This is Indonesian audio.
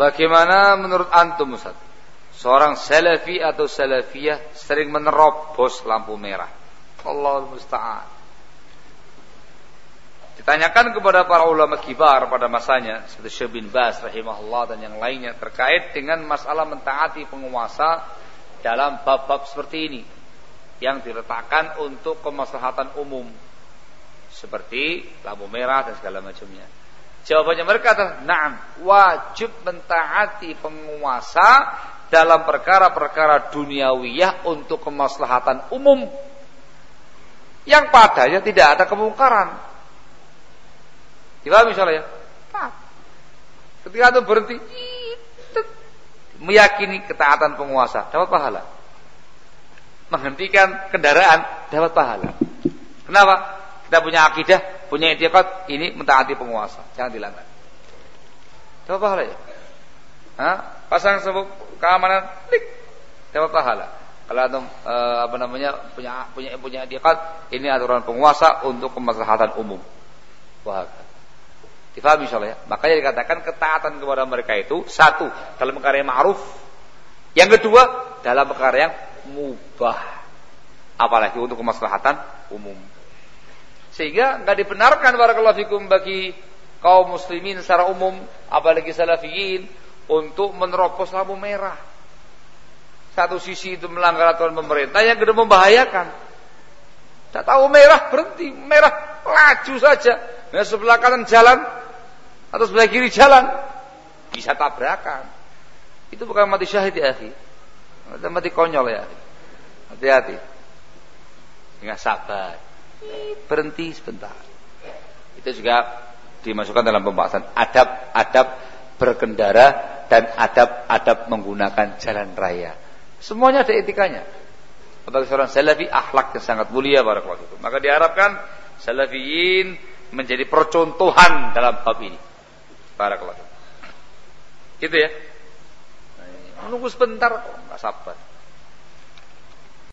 Bagaimana menurut antum Ustaz? Seorang salafi atau salafiyah sering menerobos lampu merah. Allahul musta'an. Ditanyakan kepada para ulama kibar pada masanya seperti Syekh bin Baz rahimahullah dan yang lainnya terkait dengan masalah mentaati penguasa dalam bab-bab seperti ini yang diletakkan untuk kemaslahatan umum seperti lampu merah dan segala macamnya. Jawabannya mereka adalah na'am, wajib mentaati penguasa dalam perkara-perkara duniawiyah untuk kemaslahatan umum yang padanya tidak ada kemungkaran. Dipahami misalnya ya? Nah, ketika itu berhenti meyakini ketaatan penguasa dapat pahala. Menghentikan kendaraan dapat pahala. Kenapa? Kita punya akidah, punya i'tiqad, ini mentaati penguasa, jangan dilanggar. Dapat pahala ya? Pasang sabuk keamanan, klik, dapat pahala. Kalau antum punya i'tiqad, ini aturan penguasa untuk kemaslahatan umum. Wah. Difahami insyaallah ya. Makanya dikatakan ketaatan kepada mereka itu satu dalam perkara yang ma'ruf, yang kedua dalam perkara yang mubah, apalagi untuk kemaslahatan umum. Sehingga enggak dibenarkan barakallahu fikum bagi kaum muslimin secara umum, apalagi salafiyin, untuk menerobos lampu merah. Satu sisi itu melanggar aturan pemerintah, yang kedua membahayakan. Tak tahu merah berhenti, merah laju saja. Nah, sebelah kanan jalan atau sebelah kiri jalan bisa tabrakan. Itu bukan mati syahid ya akhi. Itu mati konyol ya akhi. Hati-hati. Dengan sabar. Berhenti sebentar. Itu juga dimasukkan dalam pembahasan adab-adab berkendara dan adab-adab menggunakan jalan raya. Semuanya ada etikanya. Bagi seorang salafi akhlak yang sangat mulia barakallahu fikum. Maka diharapkan salafiyin menjadi percontohan dalam bab ini. Barakallahu fikum. Gitu ya. Menunggu sebentar kok enggak sabar.